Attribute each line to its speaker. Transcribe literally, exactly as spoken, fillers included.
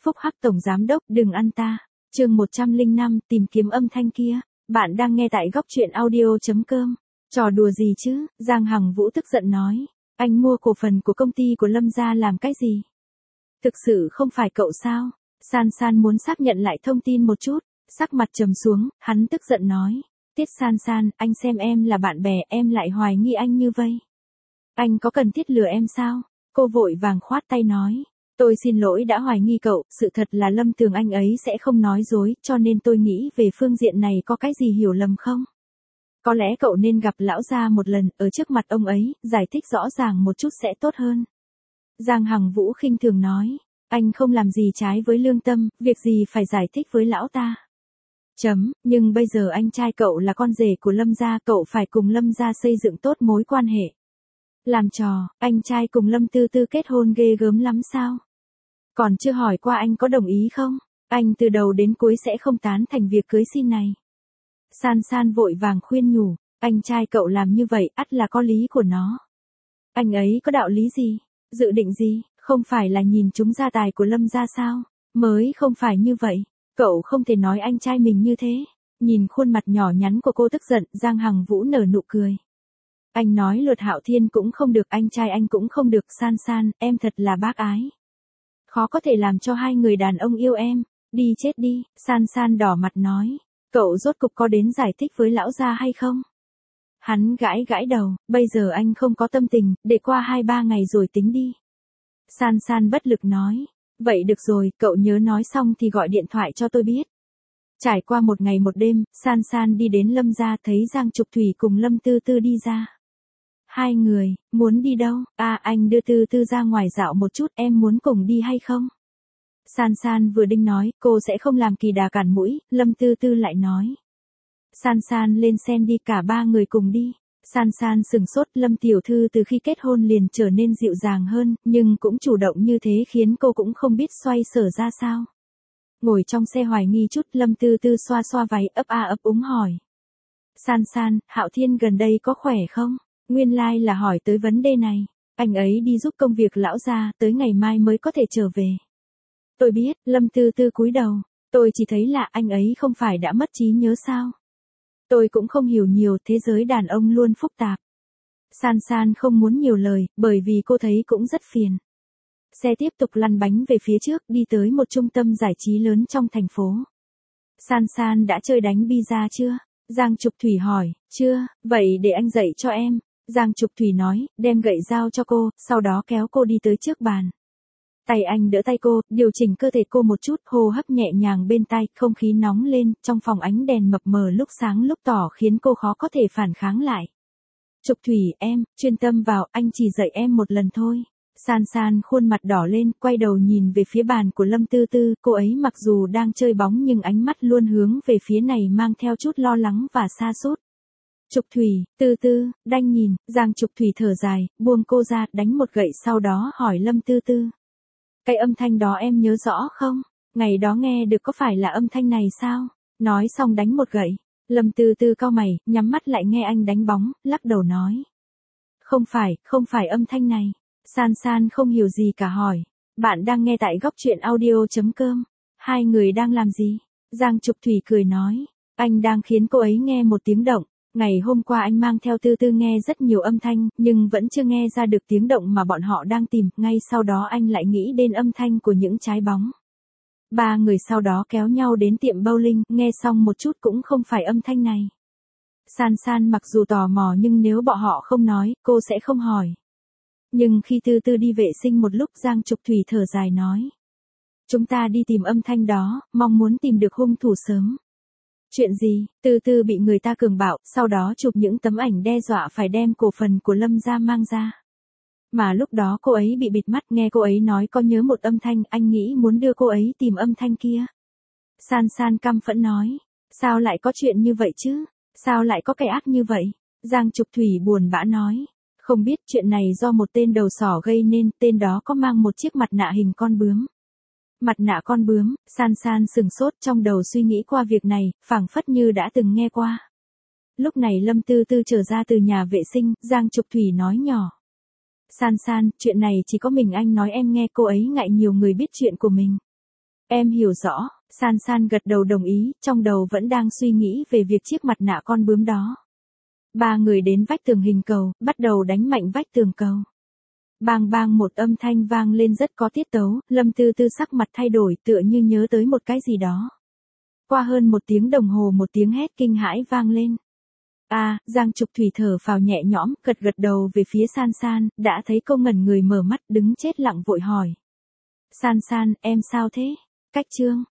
Speaker 1: Phúc Hắc Tổng Giám Đốc đừng ăn ta. Chương một trăm lẻ năm tìm kiếm âm thanh kia. Bạn đang nghe tại góc truyện audio.com. Trò đùa gì chứ, Giang Hằng Vũ tức giận nói. Anh mua cổ phần của công ty của Lâm gia làm cái gì? Thực sự không phải cậu sao? San San muốn xác nhận lại thông tin một chút, sắc mặt trầm xuống, hắn tức giận nói. Tiết San San, anh xem em là bạn bè, em lại hoài nghi anh như vậy. Anh có cần thiết lừa em sao? Cô vội vàng khoát tay nói. Tôi xin lỗi đã hoài nghi cậu, sự thật là Lâm Tường anh ấy sẽ không nói dối, cho nên tôi nghĩ về phương diện này có cái gì hiểu lầm không? Có lẽ cậu nên gặp lão gia một lần, ở trước mặt ông ấy, giải thích rõ ràng một chút sẽ tốt hơn. Giang Hằng Vũ khinh thường nói, anh không làm gì trái với lương tâm, việc gì phải giải thích với lão ta. Chấm, nhưng bây giờ anh trai cậu là con rể của Lâm gia, cậu phải cùng Lâm gia xây dựng tốt mối quan hệ. Làm trò, anh trai cùng Lâm Tư Tư kết hôn ghê gớm lắm sao? Còn chưa hỏi qua anh có đồng ý không? Anh từ đầu đến cuối sẽ không tán thành việc cưới xin này. San San vội vàng khuyên nhủ, anh trai cậu làm như vậy ắt là có lý của nó. Anh ấy có đạo lý gì? Dự định gì? Không phải là nhìn chúng gia tài của Lâm gia sao? Mới không phải như vậy. Cậu không thể nói anh trai mình như thế. Nhìn khuôn mặt nhỏ nhắn của cô tức giận, Giang Hằng Vũ nở nụ cười. Anh nói Luật Hạo Thiên cũng không được, anh trai anh cũng không được. San San, em thật là bác ái. Khó có thể làm cho hai người đàn ông yêu em. Đi chết đi, San San đỏ mặt nói. Cậu rốt cục có đến giải thích với lão gia hay không? Hắn gãi gãi đầu, bây giờ anh không có tâm tình, để qua hai ba ngày rồi tính đi. San San bất lực nói. Vậy được rồi, cậu nhớ nói xong thì gọi điện thoại cho tôi biết. Trải qua một ngày một đêm, San San đi đến Lâm gia thấy Giang Trục Thủy cùng Lâm Tư Tư đi ra. Hai người, muốn đi đâu? À, anh đưa Tư Tư ra ngoài dạo một chút, em muốn cùng đi hay không? San San vừa định nói, cô sẽ không làm kỳ đà cản mũi, Lâm Tư Tư lại nói. San San lên xe đi, cả ba người cùng đi. San San sừng sốt, Lâm tiểu thư từ khi kết hôn liền trở nên dịu dàng hơn, nhưng cũng chủ động như thế khiến cô cũng không biết xoay sở ra sao. Ngồi trong xe hoài nghi chút, Lâm Tư Tư xoa xoa váy ấp a ấp úng hỏi. San San, Hạo Thiên gần đây có khỏe không? Nguyên lai like là hỏi tới vấn đề này. Anh ấy đi giúp công việc lão gia, tới ngày mai mới có thể trở về. Tôi biết, Lâm Tư Tư cúi đầu. Tôi chỉ thấy là anh ấy không phải đã mất trí nhớ sao? Tôi cũng không hiểu nhiều, thế giới đàn ông luôn phức tạp. San San không muốn nhiều lời, bởi vì cô thấy cũng rất phiền. Xe tiếp tục lăn bánh về phía trước, đi tới một trung tâm giải trí lớn trong thành phố. San San đã chơi đánh pizza chưa? Giang Trục Thủy hỏi, chưa, vậy để anh dạy cho em. Giang Trục Thủy nói, đem gậy giao cho cô, sau đó kéo cô đi tới trước bàn. Tay anh đỡ tay cô, điều chỉnh cơ thể cô một chút, hô hấp nhẹ nhàng bên tai, không khí nóng lên, trong phòng ánh đèn mập mờ lúc sáng lúc tỏ khiến cô khó có thể phản kháng lại. Trục Thủy, em, chuyên tâm vào, anh chỉ dạy em một lần thôi. San San khuôn mặt đỏ lên, quay đầu nhìn về phía bàn của Lâm Tư Tư, cô ấy mặc dù đang chơi bóng nhưng ánh mắt luôn hướng về phía này mang theo chút lo lắng và xa sút. Trục Thủy, Tư Tư, đanh nhìn, Giang Trục Thủy thở dài, buông cô ra, đánh một gậy sau đó hỏi Lâm Tư Tư. Cái âm thanh đó em nhớ rõ không? Ngày đó nghe được có phải là âm thanh này sao? Nói xong đánh một gậy. Lâm Tư Tư cau mày, nhắm mắt lại nghe anh đánh bóng, lắc đầu nói. Không phải, không phải âm thanh này. San San không hiểu gì cả hỏi. Bạn đang nghe tại góc truyện audio.com. Hai người đang làm gì? Giang Trục Thủy cười nói. Anh đang khiến cô ấy nghe một tiếng động. Ngày hôm qua anh mang theo Tư Tư nghe rất nhiều âm thanh, nhưng vẫn chưa nghe ra được tiếng động mà bọn họ đang tìm, ngay sau đó anh lại nghĩ đến âm thanh của những trái bóng. Ba người sau đó kéo nhau đến tiệm bowling, nghe xong một chút cũng không phải âm thanh này. San San mặc dù tò mò nhưng nếu bọn họ không nói, cô sẽ không hỏi. Nhưng khi Tư Tư đi vệ sinh một lúc, Giang Trục Thủy thở dài nói. Chúng ta đi tìm âm thanh đó, mong muốn tìm được hung thủ sớm. Chuyện gì? Tư Tư bị người ta cường bạo, sau đó chụp những tấm ảnh đe dọa phải đem cổ phần của Lâm gia mang ra. Mà lúc đó cô ấy bị bịt mắt, nghe cô ấy nói có nhớ một âm thanh, anh nghĩ muốn đưa cô ấy tìm âm thanh kia. San San căm phẫn nói, sao lại có chuyện như vậy chứ? Sao lại có kẻ ác như vậy? Giang Trục Thủy buồn bã nói, không biết, chuyện này do một tên đầu sỏ gây nên, tên đó có mang một chiếc mặt nạ hình con bướm. Mặt nạ con bướm, San San sừng sốt, trong đầu suy nghĩ qua việc này, phảng phất như đã từng nghe qua. Lúc này Lâm Tư Tư trở ra từ nhà vệ sinh, Giang Trục Thủy nói nhỏ. San San, chuyện này chỉ có mình anh nói em nghe, cô ấy ngại nhiều người biết chuyện của mình. Em hiểu rõ, San San gật đầu đồng ý, trong đầu vẫn đang suy nghĩ về việc chiếc mặt nạ con bướm đó. Ba người đến vách tường hình cầu, bắt đầu đánh mạnh vách tường cầu. Bang bang một âm thanh vang lên rất có tiết tấu, Lâm Tư Tư sắc mặt thay đổi tựa như nhớ tới một cái gì đó. Qua hơn một tiếng đồng hồ một tiếng hét kinh hãi vang lên. A, à, Giang Trục Thủy thở phào nhẹ nhõm, gật gật đầu về phía San San, đã thấy cô ngẩn người mở mắt đứng chết lặng vội hỏi. San San, em sao thế? Cách Trương,